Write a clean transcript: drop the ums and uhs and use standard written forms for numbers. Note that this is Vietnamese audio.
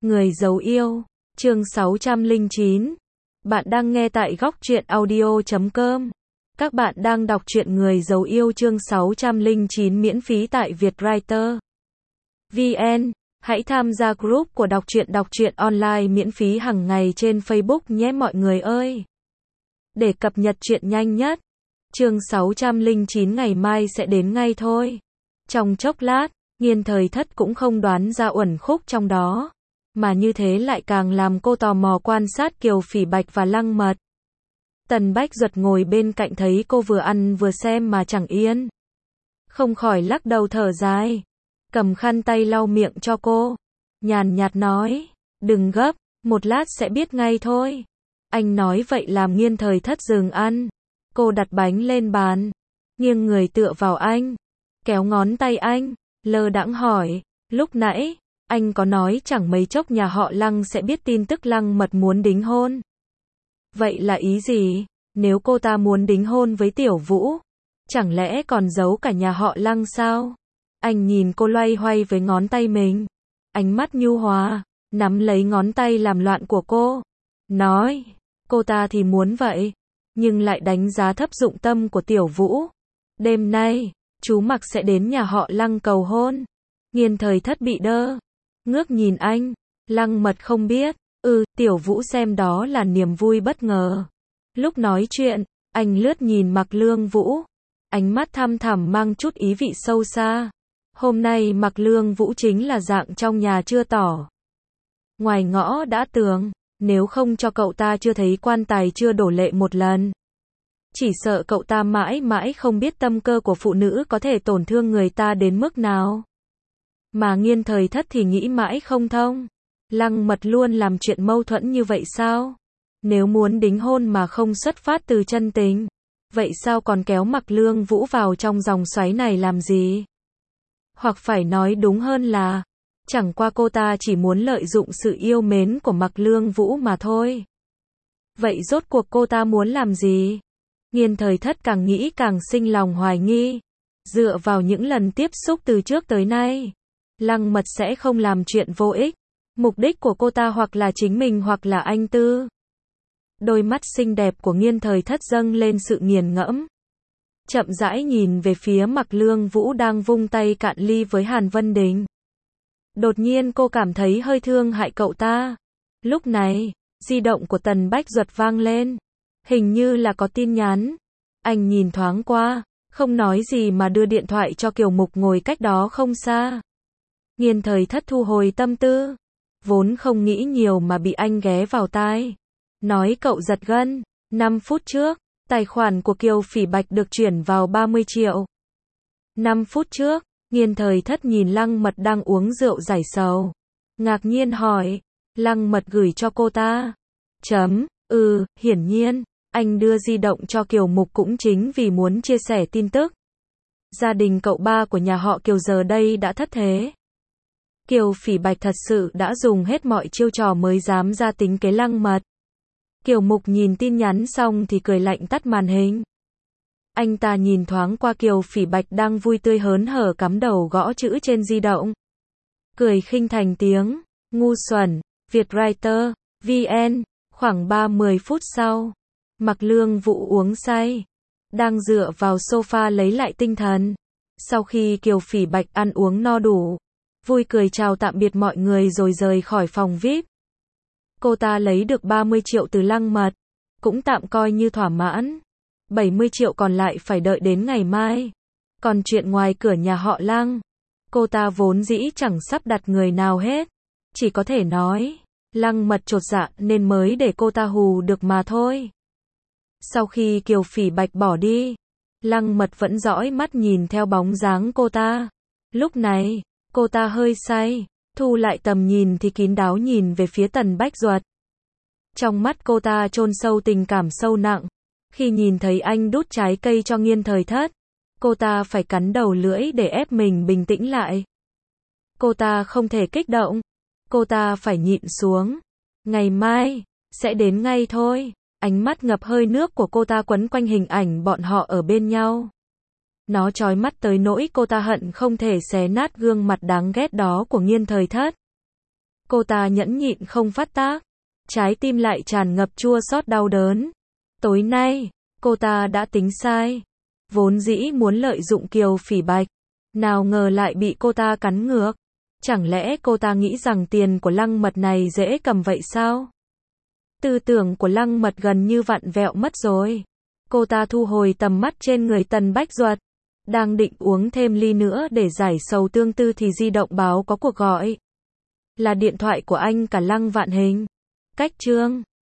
Người giấu yêu, chương 609. Bạn đang nghe tại góc truyện audio.com. Các bạn đang đọc truyện Người giấu yêu chương 609 miễn phí tại Vietwriter VN. Hãy tham gia group của đọc truyện online miễn phí hàng ngày trên Facebook nhé mọi người ơi. Để cập nhật truyện nhanh nhất, chương 609 ngày mai sẽ đến ngay thôi. Trong chốc lát, Nghiên Thời Thất cũng không đoán ra uẩn khúc trong đó, mà như thế lại càng làm cô tò mò quan sát Kiều Phỉ Bạch và Lăng Mật. Tần Bách Duật ngồi bên cạnh thấy cô vừa ăn vừa xem mà chẳng yên, không khỏi lắc đầu thở dài, cầm khăn tay lau miệng cho cô, nhàn nhạt nói, đừng gấp, một lát sẽ biết ngay thôi. Anh nói vậy làm Nghiên Thời Thất dừng ăn, cô đặt bánh lên bàn, nghiêng người tựa vào anh, kéo ngón tay anh, lơ đãng hỏi, lúc nãy, anh có nói chẳng mấy chốc nhà họ Lăng sẽ biết tin tức Lăng Mật muốn đính hôn. Vậy là ý gì? Nếu cô ta muốn đính hôn với Tiểu Vũ, chẳng lẽ còn giấu cả nhà họ Lăng sao? Anh nhìn cô loay hoay với ngón tay mình, ánh mắt nhu hòa, nắm lấy ngón tay làm loạn của cô, nói, cô ta thì muốn vậy, nhưng lại đánh giá thấp dụng tâm của Tiểu Vũ. Đêm nay, chú Mặc sẽ đến nhà họ Lăng cầu hôn. Nghiên Thời Thất bị đơ, ngước nhìn anh, Lăng Mật không biết, Tiểu Vũ xem đó là niềm vui bất ngờ. Lúc nói chuyện, anh lướt nhìn Mặc Lương Vũ, ánh mắt thăm thẳm mang chút ý vị sâu xa. Hôm nay Mặc Lương Vũ chính là dạng trong nhà chưa tỏ, ngoài ngõ đã tường, nếu không cho cậu ta chưa thấy quan tài chưa đổ lệ một lần, chỉ sợ cậu ta mãi mãi không biết tâm cơ của phụ nữ có thể tổn thương người ta đến mức nào. Mà Nghiên Thời Thất thì nghĩ mãi không thông. Lăng Mật luôn làm chuyện mâu thuẫn như vậy sao? Nếu muốn đính hôn mà không xuất phát từ chân tình, vậy sao còn kéo Mặc Lương Vũ vào trong dòng xoáy này làm gì? Hoặc phải nói đúng hơn là, chẳng qua cô ta chỉ muốn lợi dụng sự yêu mến của Mặc Lương Vũ mà thôi. Vậy rốt cuộc cô ta muốn làm gì? Nghiên Thời Thất càng nghĩ càng sinh lòng hoài nghi. Dựa vào những lần tiếp xúc từ trước tới nay, Lăng Mật sẽ không làm chuyện vô ích. Mục đích của cô ta hoặc là chính mình hoặc là anh Tư. Đôi mắt xinh đẹp của Nghiên Thời Thất dâng lên sự nghiền ngẫm. Chậm rãi nhìn về phía Mặc Lương Vũ đang vung tay cạn ly với Hàn Vân Đình. Đột nhiên cô cảm thấy hơi thương hại cậu ta. Lúc này, di động của Tần Bách Duật vang lên. Hình như là có tin nhắn. Anh nhìn thoáng qua, không nói gì mà đưa điện thoại cho Kiều Mục ngồi cách đó không xa. Nghiên Thời Thất thu hồi tâm tư, vốn không nghĩ nhiều mà bị anh ghé vào tai. Nói cậu giật gân, 5 phút trước, tài khoản của Kiều Phỉ Bạch được chuyển vào 30 triệu. 5 phút trước, Nghiên Thời Thất nhìn Lăng Mật đang uống rượu giải sầu. Ngạc nhiên hỏi, Lăng Mật gửi cho cô ta. Hiển nhiên, anh đưa di động cho Kiều Mục cũng chính vì muốn chia sẻ tin tức. Gia đình cậu ba của nhà họ Kiều giờ đây đã thất thế. Kiều Phỉ Bạch thật sự đã dùng hết mọi chiêu trò mới dám ra tính kế Lăng Mật. Kiều Mục nhìn tin nhắn xong thì cười lạnh tắt màn hình. Anh ta nhìn thoáng qua Kiều Phỉ Bạch đang vui tươi hớn hở cắm đầu gõ chữ trên di động. Cười khinh thành tiếng, ngu xuẩn, Vietwriter VN. Khoảng 30 phút sau, Mặc Lương Vũ uống say, đang dựa vào sofa lấy lại tinh thần. Sau khi Kiều Phỉ Bạch ăn uống no đủ, vui cười chào tạm biệt mọi người rồi rời khỏi phòng VIP. Cô ta lấy được 30 triệu từ Lăng Mật, cũng tạm coi như thỏa mãn. 70 triệu còn lại phải đợi đến ngày mai. Còn chuyện ngoài cửa nhà họ Lăng, cô ta vốn dĩ chẳng sắp đặt người nào hết. Chỉ có thể nói, Lăng Mật chột dạ nên mới để cô ta hù được mà thôi. Sau khi Kiều Phỉ Bạch bỏ đi, Lăng Mật vẫn dõi mắt nhìn theo bóng dáng cô ta. Lúc này, cô ta hơi say, thu lại tầm nhìn thì kín đáo nhìn về phía Tần Bách Duật. Trong mắt cô ta chôn sâu tình cảm sâu nặng. Khi nhìn thấy anh đút trái cây cho Nghiên Thời Thất, cô ta phải cắn đầu lưỡi để ép mình bình tĩnh lại. Cô ta không thể kích động. Cô ta phải nhịn xuống. Ngày mai, sẽ đến ngay thôi. Ánh mắt ngập hơi nước của cô ta quấn quanh hình ảnh bọn họ ở bên nhau. Nó chói mắt tới nỗi cô ta hận không thể xé nát gương mặt đáng ghét đó của Nghiên Thời Thất. Cô ta nhẫn nhịn không phát tác. Trái tim lại tràn ngập chua xót đau đớn. Tối nay, cô ta đã tính sai. Vốn dĩ muốn lợi dụng Kiều Phỉ Bạch. Nào ngờ lại bị cô ta cắn ngược. Chẳng lẽ cô ta nghĩ rằng tiền của Lăng Mật này dễ cầm vậy sao? Tư tưởng của Lăng Mật gần như vặn vẹo mất rồi. Cô ta thu hồi tầm mắt trên người Tần Bách Duật. Đang định uống thêm ly nữa để giải sầu tương tư thì di động báo có cuộc gọi. Là điện thoại của anh cả Lăng Vạn Hình. Cách chương